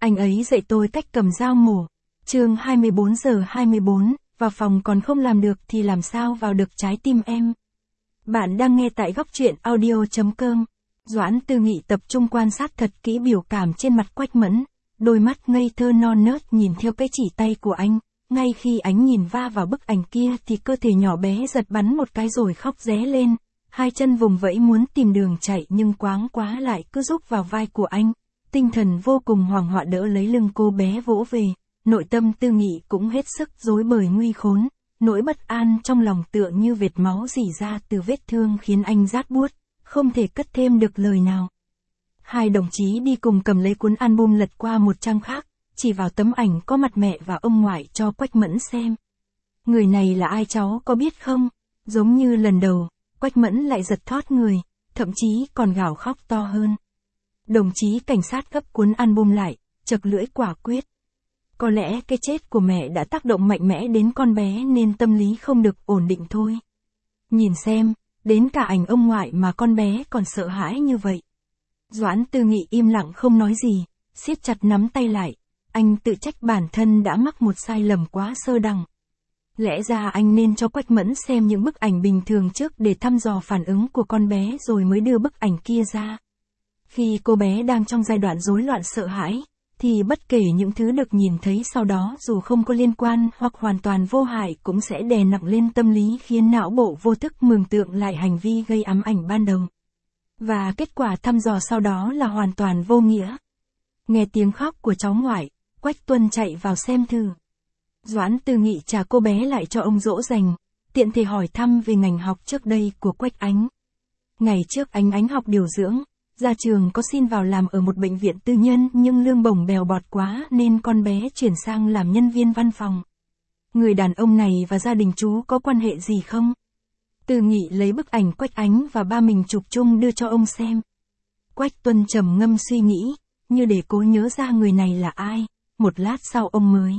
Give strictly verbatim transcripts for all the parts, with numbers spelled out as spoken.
Anh ấy dạy tôi cách cầm dao mổ. Chương hai mươi bốn giờ hai mươi bốn, vào phòng còn không làm được thì làm sao vào được trái tim em. Bạn đang nghe tại góc truyện audio chấm com. Doãn Tư Nghị tập trung quan sát thật kỹ biểu cảm trên mặt Quách Mẫn, đôi mắt ngây thơ non nớt nhìn theo cái chỉ tay của anh, ngay khi ánh nhìn va vào bức ảnh kia thì cơ thể nhỏ bé giật bắn một cái rồi khóc ré lên, hai chân vùng vẫy muốn tìm đường chạy nhưng quáng quá lại cứ rúc vào vai của anh, tinh thần vô cùng hoảng họa đỡ lấy lưng cô bé vỗ về, nội tâm Tư Nghị cũng hết sức rối bời nguy khốn, nỗi bất an trong lòng tựa như vệt máu rỉ ra từ vết thương khiến anh rát buốt, không thể cất thêm được lời nào. Hai đồng chí đi cùng cầm lấy cuốn album lật qua một trang khác, chỉ vào tấm ảnh có mặt mẹ và ông ngoại cho Quách Mẫn xem. Người này là ai cháu có biết không? Giống như lần đầu, Quách Mẫn lại giật thót người, thậm chí còn gào khóc to hơn. Đồng chí cảnh sát gấp cuốn album lại, chật lưỡi quả quyết. Có lẽ cái chết của mẹ đã tác động mạnh mẽ đến con bé nên tâm lý không được ổn định thôi. Nhìn xem, đến cả ảnh ông ngoại mà con bé còn sợ hãi như vậy. Doãn Tư Nghị im lặng không nói gì, siết chặt nắm tay lại. Anh tự trách bản thân đã mắc một sai lầm quá sơ đẳng. Lẽ ra anh nên cho Quách Mẫn xem những bức ảnh bình thường trước để thăm dò phản ứng của con bé rồi mới đưa bức ảnh kia ra. Khi cô bé đang trong giai đoạn rối loạn sợ hãi, thì bất kể những thứ được nhìn thấy sau đó dù không có liên quan hoặc hoàn toàn vô hại cũng sẽ đè nặng lên tâm lý khiến não bộ vô thức mường tượng lại hành vi gây ám ảnh ban đầu. Và kết quả thăm dò sau đó là hoàn toàn vô nghĩa. Nghe tiếng khóc của cháu ngoại, Quách Tuân chạy vào xem thử. Doãn Tư Nghị trả cô bé lại cho ông dỗ dành, tiện thể hỏi thăm về ngành học trước đây của Quách Ánh. Ngày trước Ánh Ánh học điều dưỡng, ra trường có xin vào làm ở một bệnh viện tư nhân nhưng lương bổng bèo bọt quá nên con bé chuyển sang làm nhân viên văn phòng. Người đàn ông này và gia đình chú có quan hệ gì không? Tư Nghị lấy bức ảnh Quách Ánh và ba mình chụp chung đưa cho ông xem. Quách Tuân trầm ngâm suy nghĩ, như để cố nhớ ra người này là ai, một lát sau ông mới.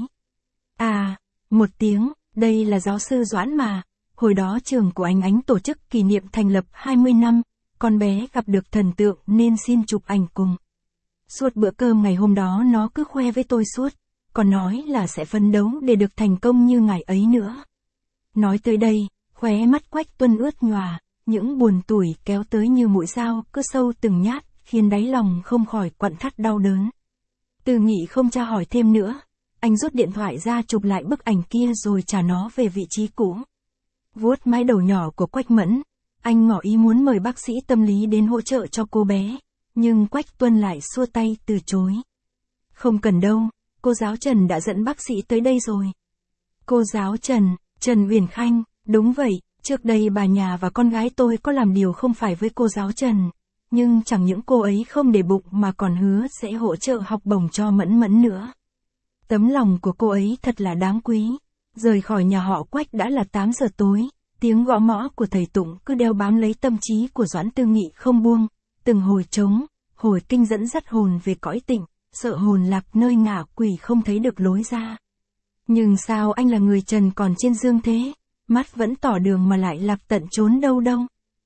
À, một tiếng, đây là giáo sư Doãn mà, hồi đó trường của anh Ánh tổ chức kỷ niệm thành lập hai mươi năm, con bé gặp được thần tượng nên xin chụp ảnh cùng. Suốt bữa cơm ngày hôm đó nó cứ khoe với tôi suốt, còn nói là sẽ phấn đấu để được thành công như ngày ấy nữa. Nói tới đây, khóe mắt Quách Tuân ướt nhòa, những buồn tủi kéo tới như mũi dao cứ sâu từng nhát, khiến đáy lòng không khỏi quặn thắt đau đớn. Tư Nghị không tra hỏi thêm nữa, anh rút điện thoại ra chụp lại bức ảnh kia rồi trả nó về vị trí cũ. Vuốt mái đầu nhỏ của Quách Mẫn, anh ngỏ ý muốn mời bác sĩ tâm lý đến hỗ trợ cho cô bé, nhưng Quách Tuân lại xua tay từ chối. Không cần đâu, cô giáo Trần đã dẫn bác sĩ tới đây rồi. Cô giáo Trần, Trần Uyển Khanh, đúng vậy, trước đây bà nhà và con gái tôi có làm điều không phải với cô giáo Trần, nhưng chẳng những cô ấy không để bụng mà còn hứa sẽ hỗ trợ học bổng cho Mẫn Mẫn nữa. Tấm lòng của cô ấy thật là đáng quý. Rời khỏi nhà họ Quách đã là tám giờ tối, tiếng gõ mõ của thầy Tụng cứ đeo bám lấy tâm trí của Doãn Tư Nghị không buông, từng hồi trống, hồi kinh dẫn dắt hồn về cõi tịnh, sợ hồn lạc nơi ngạ quỷ không thấy được lối ra. Nhưng sao anh là người trần còn trên dương thế, mắt vẫn tỏ đường mà lại lạc tận trốn đâu đâu.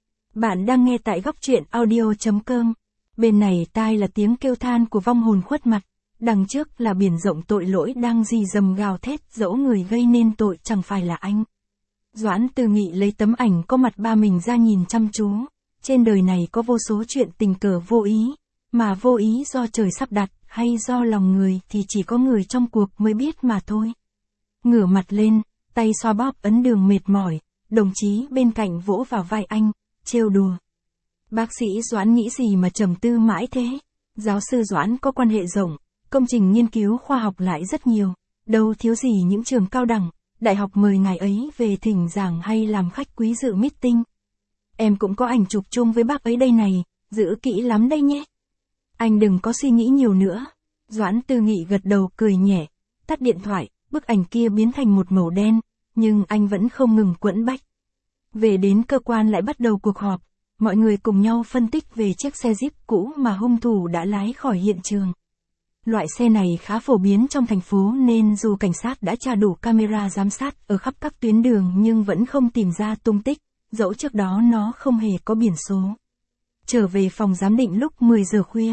Bạn đang nghe tại góc truyện audio chấm com, bên này tai là tiếng kêu than của vong hồn khuất mặt. Đằng trước là biển rộng tội lỗi đang rì rầm gào thét dẫu người gây nên tội chẳng phải là anh. Doãn Tư Nghị lấy tấm ảnh có mặt ba mình ra nhìn chăm chú. Trên đời này có vô số chuyện tình cờ vô ý, mà vô ý do trời sắp đặt hay do lòng người thì chỉ có người trong cuộc mới biết mà thôi. Ngửa mặt lên, tay xoa bóp ấn đường mệt mỏi, đồng chí bên cạnh vỗ vào vai anh, trêu đùa. Bác sĩ Doãn nghĩ gì mà trầm tư mãi thế? Giáo sư Doãn có quan hệ rộng. Công trình nghiên cứu khoa học lại rất nhiều, đâu thiếu gì những trường cao đẳng, đại học mời ngài ấy về thỉnh giảng hay làm khách quý dự meeting. Em cũng có ảnh chụp chung với bác ấy đây này, giữ kỹ lắm đây nhé. Anh đừng có suy nghĩ nhiều nữa. Doãn Tư Nghị gật đầu cười nhẹ, tắt điện thoại, bức ảnh kia biến thành một màu đen, nhưng anh vẫn không ngừng quẫn bách. Về đến cơ quan lại bắt đầu cuộc họp, mọi người cùng nhau phân tích về chiếc xe Jeep cũ mà hung thủ đã lái khỏi hiện trường. Loại xe này khá phổ biến trong thành phố nên dù cảnh sát đã tra đủ camera giám sát ở khắp các tuyến đường nhưng vẫn không tìm ra tung tích, dẫu trước đó nó không hề có biển số. Trở về phòng giám định lúc mười giờ khuya,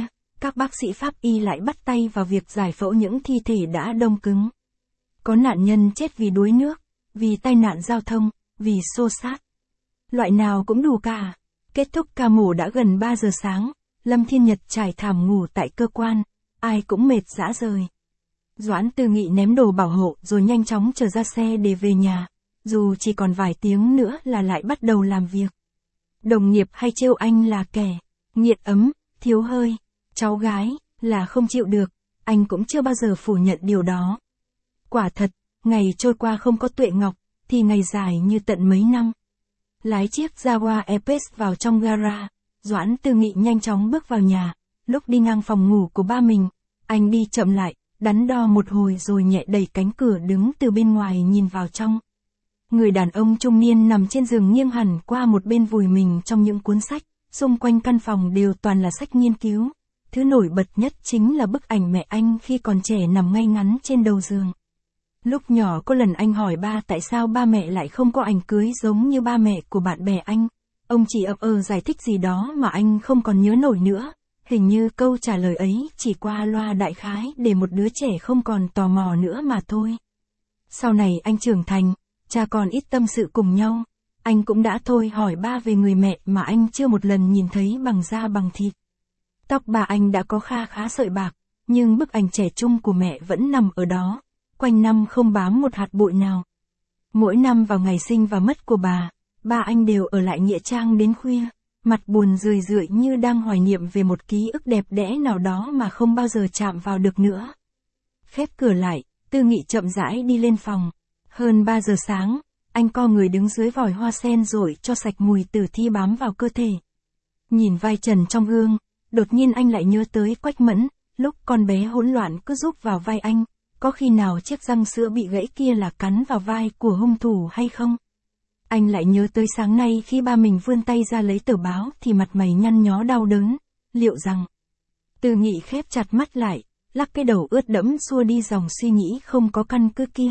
các bác sĩ pháp y lại bắt tay vào việc giải phẫu những thi thể đã đông cứng. Có nạn nhân chết vì đuối nước, vì tai nạn giao thông, vì xô xát. Loại nào cũng đủ cả. Kết thúc ca mổ đã gần ba giờ sáng, Lâm Thiên Nhật trải thảm ngủ tại cơ quan, ai cũng mệt rã rời. Doãn Tư Nghị ném đồ bảo hộ rồi nhanh chóng trở ra xe để về nhà, dù chỉ còn vài tiếng nữa là lại bắt đầu làm việc. Đồng nghiệp hay trêu anh là kẻ nghiện ấm, thiếu hơi, cháu gái, là không chịu được, anh cũng chưa bao giờ phủ nhận điều đó. Quả thật, ngày trôi qua không có Tuệ Ngọc, thì ngày dài như tận mấy năm. Lái chiếc Jaguar E-Pace vào trong gara, Doãn Tư Nghị nhanh chóng bước vào nhà, lúc đi ngang phòng ngủ của ba mình, anh đi chậm lại, đắn đo một hồi rồi nhẹ đẩy cánh cửa đứng từ bên ngoài nhìn vào trong. Người đàn ông trung niên nằm trên giường nghiêng hẳn qua một bên vùi mình trong những cuốn sách, xung quanh căn phòng đều toàn là sách nghiên cứu. Thứ nổi bật nhất chính là bức ảnh mẹ anh khi còn trẻ nằm ngay ngắn trên đầu giường. Lúc nhỏ có lần anh hỏi ba tại sao ba mẹ lại không có ảnh cưới giống như ba mẹ của bạn bè anh. Ông chỉ ậm ờ giải thích gì đó mà anh không còn nhớ nổi nữa. Hình như câu trả lời ấy chỉ qua loa đại khái để một đứa trẻ không còn tò mò nữa mà thôi. Sau này anh trưởng thành, cha con ít tâm sự cùng nhau. Anh cũng đã thôi hỏi ba về người mẹ mà anh chưa một lần nhìn thấy bằng da bằng thịt. Tóc bà anh đã có kha khá sợi bạc, nhưng bức ảnh trẻ trung của mẹ vẫn nằm ở đó, quanh năm không bám một hạt bụi nào. Mỗi năm vào ngày sinh và mất của bà, ba anh đều ở lại nghĩa trang đến khuya, mặt buồn rười rượi như đang hoài niệm về một ký ức đẹp đẽ nào đó mà không bao giờ chạm vào được nữa. Khép cửa lại, Tư Nghị chậm rãi đi lên phòng. Hơn ba giờ sáng, anh co người đứng dưới vòi hoa sen rồi cho sạch mùi tử thi bám vào cơ thể. Nhìn vai trần trong gương, đột nhiên anh lại nhớ tới Quách Mẫn, lúc con bé hỗn loạn cứ rúc vào vai anh, có khi nào chiếc răng sữa bị gãy kia là cắn vào vai của hung thủ hay không? Anh lại nhớ tới sáng nay khi ba mình vươn tay ra lấy tờ báo thì mặt mày nhăn nhó đau đớn, liệu rằng... Tư Nghị khép chặt mắt lại, lắc cái đầu ướt đẫm xua đi dòng suy nghĩ không có căn cứ kia.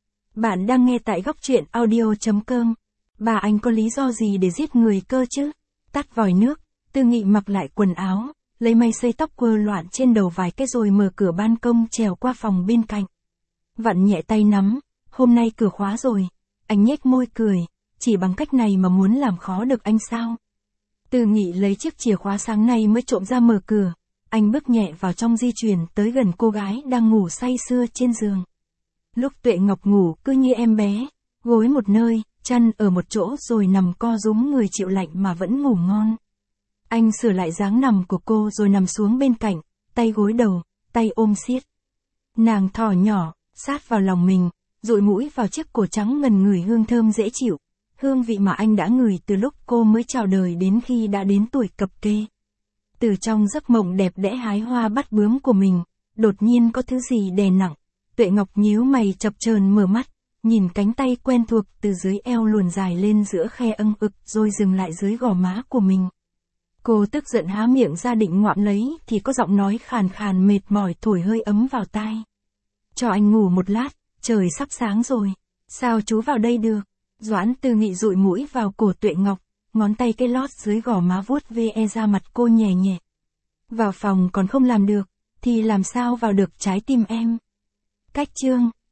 Bạn đang nghe tại góc truyện audio chấm com. Bà anh có lý do gì để giết người cơ chứ? Tắt vòi nước, Tư Nghị mặc lại quần áo, lấy may xây tóc quơ loạn trên đầu vài cái rồi mở cửa ban công trèo qua phòng bên cạnh. Vặn nhẹ tay nắm, hôm nay cửa khóa rồi. Anh nhếch môi cười, chỉ bằng cách này mà muốn làm khó được anh sao? Tư Nghị lấy chiếc chìa khóa sáng nay mới trộm ra mở cửa. Anh bước nhẹ vào trong di chuyển tới gần cô gái đang ngủ say sưa trên giường. Lúc Tuệ Ngọc ngủ cứ như em bé, gối một nơi, chân ở một chỗ rồi nằm co rúm người chịu lạnh mà vẫn ngủ ngon. Anh sửa lại dáng nằm của cô rồi nằm xuống bên cạnh, tay gối đầu, tay ôm siết. Nàng thỏ nhỏ, sát vào lòng mình, dụi mũi vào chiếc cổ trắng ngần ngửi hương thơm dễ chịu, hương vị mà anh đã ngửi từ lúc cô mới chào đời đến khi đã đến tuổi cập kê. Từ trong giấc mộng đẹp đẽ hái hoa bắt bướm của mình, đột nhiên có thứ gì đè nặng. Tuệ Ngọc nhíu mày chập chờn mở mắt, nhìn cánh tay quen thuộc từ dưới eo luồn dài lên giữa khe âng ực rồi dừng lại dưới gò má của mình. Cô tức giận há miệng ra định ngoạm lấy thì có giọng nói khàn khàn mệt mỏi thổi hơi ấm vào tai. Cho anh ngủ một lát, trời sắp sáng rồi. Sao chú vào đây được? Doãn Tư Nghị dụi mũi vào cổ Tuệ Ngọc, ngón tay cây lót dưới gò má vuốt ve ra mặt cô nhẹ nhẹ. Vào phòng còn không làm được, thì làm sao vào được trái tim em? Cách chương